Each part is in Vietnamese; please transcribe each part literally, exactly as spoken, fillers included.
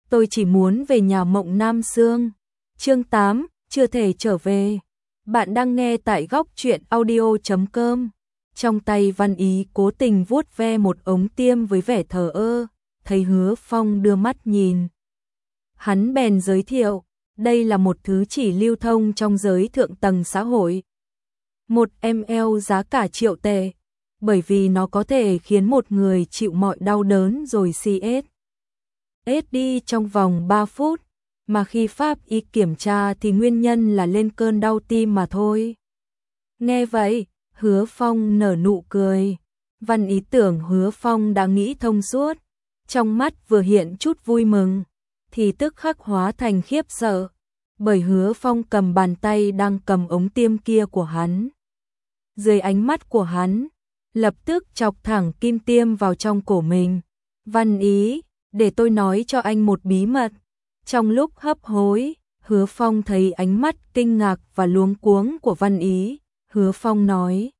tôi chỉ muốn về nhà Mộng Nam Xương. Chương tám, chưa thể trở về. Bạn đang nghe tại góc truyện audio chấm com. Trong tay Văn Ý cố tình vuốt ve một ống tiêm với vẻ thờ ơ, thấy Hứa Phong đưa mắt nhìn. Hắn bèn giới thiệu, đây là một thứ chỉ lưu thông trong giới thượng tầng xã hội. Một ml giá cả triệu tệ, bởi vì nó có thể khiến một người chịu mọi đau đớn rồi xê ét. ét đi trong vòng ba phút, mà khi pháp y kiểm tra thì nguyên nhân là lên cơn đau tim mà thôi. Nghe vậy, Hứa Phong nở nụ cười. Văn Ý tưởng Hứa Phong đã nghĩ thông suốt, trong mắt vừa hiện chút vui mừng, thì tức khắc hóa thành khiếp sợ, bởi Hứa Phong cầm bàn tay đang cầm ống tiêm kia của hắn. Dưới ánh mắt của hắn, lập tức chọc thẳng kim tiêm vào trong cổ mình. Văn Ý, để tôi nói cho anh một bí mật. Trong lúc hấp hối, Hứa Phong thấy ánh mắt kinh ngạc và luống cuống của Văn Ý. Hứa Phong nói,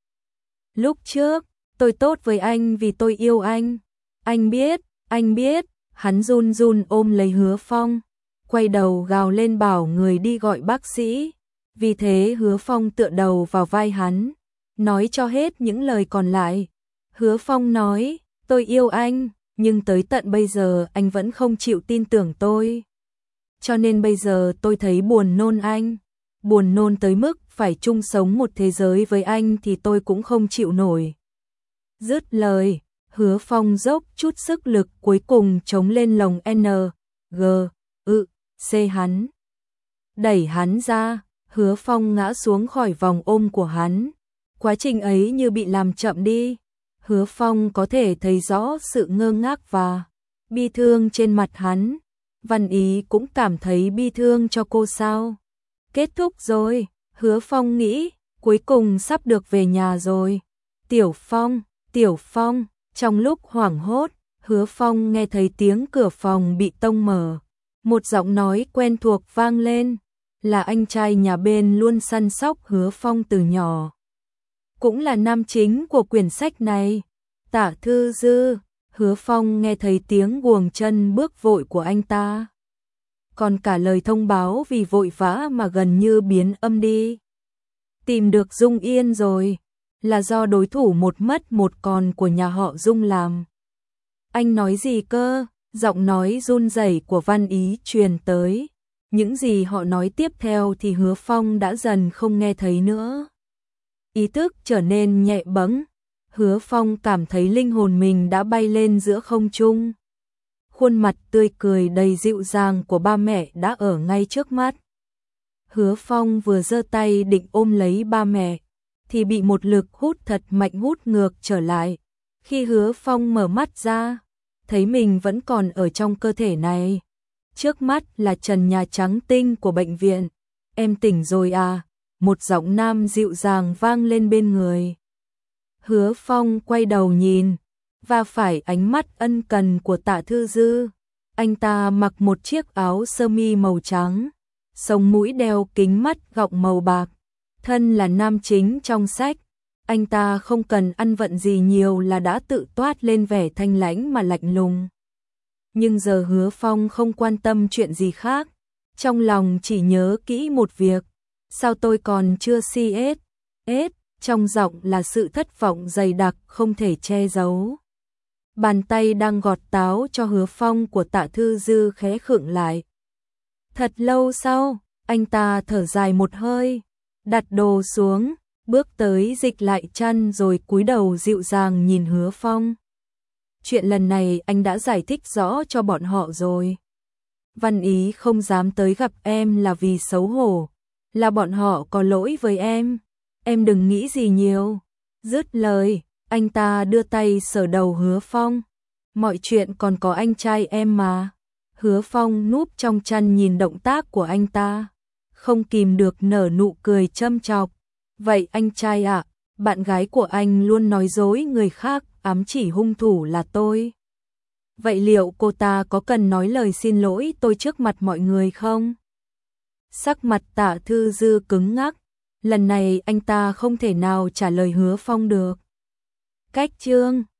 lúc trước, tôi tốt với anh vì tôi yêu anh. Anh biết, anh biết. Hắn run run ôm lấy Hứa Phong, quay đầu gào lên bảo người đi gọi bác sĩ. Vì thế Hứa Phong tựa đầu vào vai hắn, nói cho hết những lời còn lại. Hứa Phong nói, tôi yêu anh, nhưng tới tận bây giờ anh vẫn không chịu tin tưởng tôi. Cho nên bây giờ tôi thấy buồn nôn anh. Buồn nôn tới mức phải chung sống một thế giới với anh thì tôi cũng không chịu nổi. Dứt lời, Hứa Phong dốc chút sức lực cuối cùng chống lên lồng N, G, ự, C hắn. Đẩy hắn ra, Hứa Phong ngã xuống khỏi vòng ôm của hắn. Quá trình ấy như bị làm chậm đi. Hứa Phong có thể thấy rõ sự ngơ ngác và bi thương trên mặt hắn. Văn Ý cũng cảm thấy bi thương cho cô sao. Kết thúc rồi, Hứa Phong nghĩ, cuối cùng sắp được về nhà rồi. Tiểu Phong, Tiểu Phong, trong lúc hoảng hốt, Hứa Phong nghe thấy tiếng cửa phòng bị tông mở. Một giọng nói quen thuộc vang lên, là anh trai nhà bên luôn săn sóc Hứa Phong từ nhỏ. Cũng là nam chính của quyển sách này, Tạ Thư Dư. Hứa Phong nghe thấy tiếng guồng chân bước vội của anh ta. Còn cả lời thông báo vì vội vã mà gần như biến âm đi. Tìm được Dung Yên rồi, là do đối thủ một mất một còn của nhà họ Dung làm. Anh nói gì cơ? Giọng nói run rẩy của Văn Ý truyền tới. Những gì họ nói tiếp theo thì Hứa Phong đã dần không nghe thấy nữa. Ý thức trở nên nhẹ bẫng. Hứa Phong cảm thấy linh hồn mình đã bay lên giữa không trung. Khuôn mặt tươi cười đầy dịu dàng của ba mẹ đã ở ngay trước mắt. Hứa Phong vừa giơ tay định ôm lấy ba mẹ, thì bị một lực hút thật mạnh hút ngược trở lại. Khi Hứa Phong mở mắt ra, thấy mình vẫn còn ở trong cơ thể này. Trước mắt là trần nhà trắng tinh của bệnh viện. Em tỉnh rồi à? Một giọng nam dịu dàng vang lên bên người. Hứa Phong quay đầu nhìn, và phải ánh mắt ân cần của Tạ Thư Dư. Anh ta mặc một chiếc áo sơ mi màu trắng, sống mũi đeo kính mắt gọng màu bạc. Thân là nam chính trong sách, anh ta không cần ăn vận gì nhiều là đã tự toát lên vẻ thanh lãnh mà lạnh lùng. Nhưng giờ Hứa Phong không quan tâm chuyện gì khác, trong lòng chỉ nhớ kỹ một việc. Sao tôi còn chưa xê ét? ét, trong giọng là sự thất vọng dày đặc không thể che giấu. Bàn tay đang gọt táo cho Hứa Phong của Tạ Thư Dư khẽ khựng lại. Thật lâu sau, anh ta thở dài một hơi, đặt đồ xuống, bước tới dịch lại chăn rồi cúi đầu dịu dàng nhìn Hứa Phong. Chuyện lần này anh đã giải thích rõ cho bọn họ rồi. Văn Ý không dám tới gặp em là vì xấu hổ, là bọn họ có lỗi với em. Em đừng nghĩ gì nhiều. Dứt lời, anh ta đưa tay sờ đầu Hứa Phong. Mọi chuyện còn có anh trai em mà. Hứa Phong núp trong chăn nhìn động tác của anh ta, không kìm được nở nụ cười châm chọc. Vậy anh trai ạ, bạn gái của anh luôn nói dối người khác, ám chỉ hung thủ là tôi. Vậy liệu cô ta có cần nói lời xin lỗi tôi trước mặt mọi người không? Sắc mặt Tạ Thư Dư cứng ngắc. Lần này anh ta không thể nào trả lời Hứa Phong được. Cách chương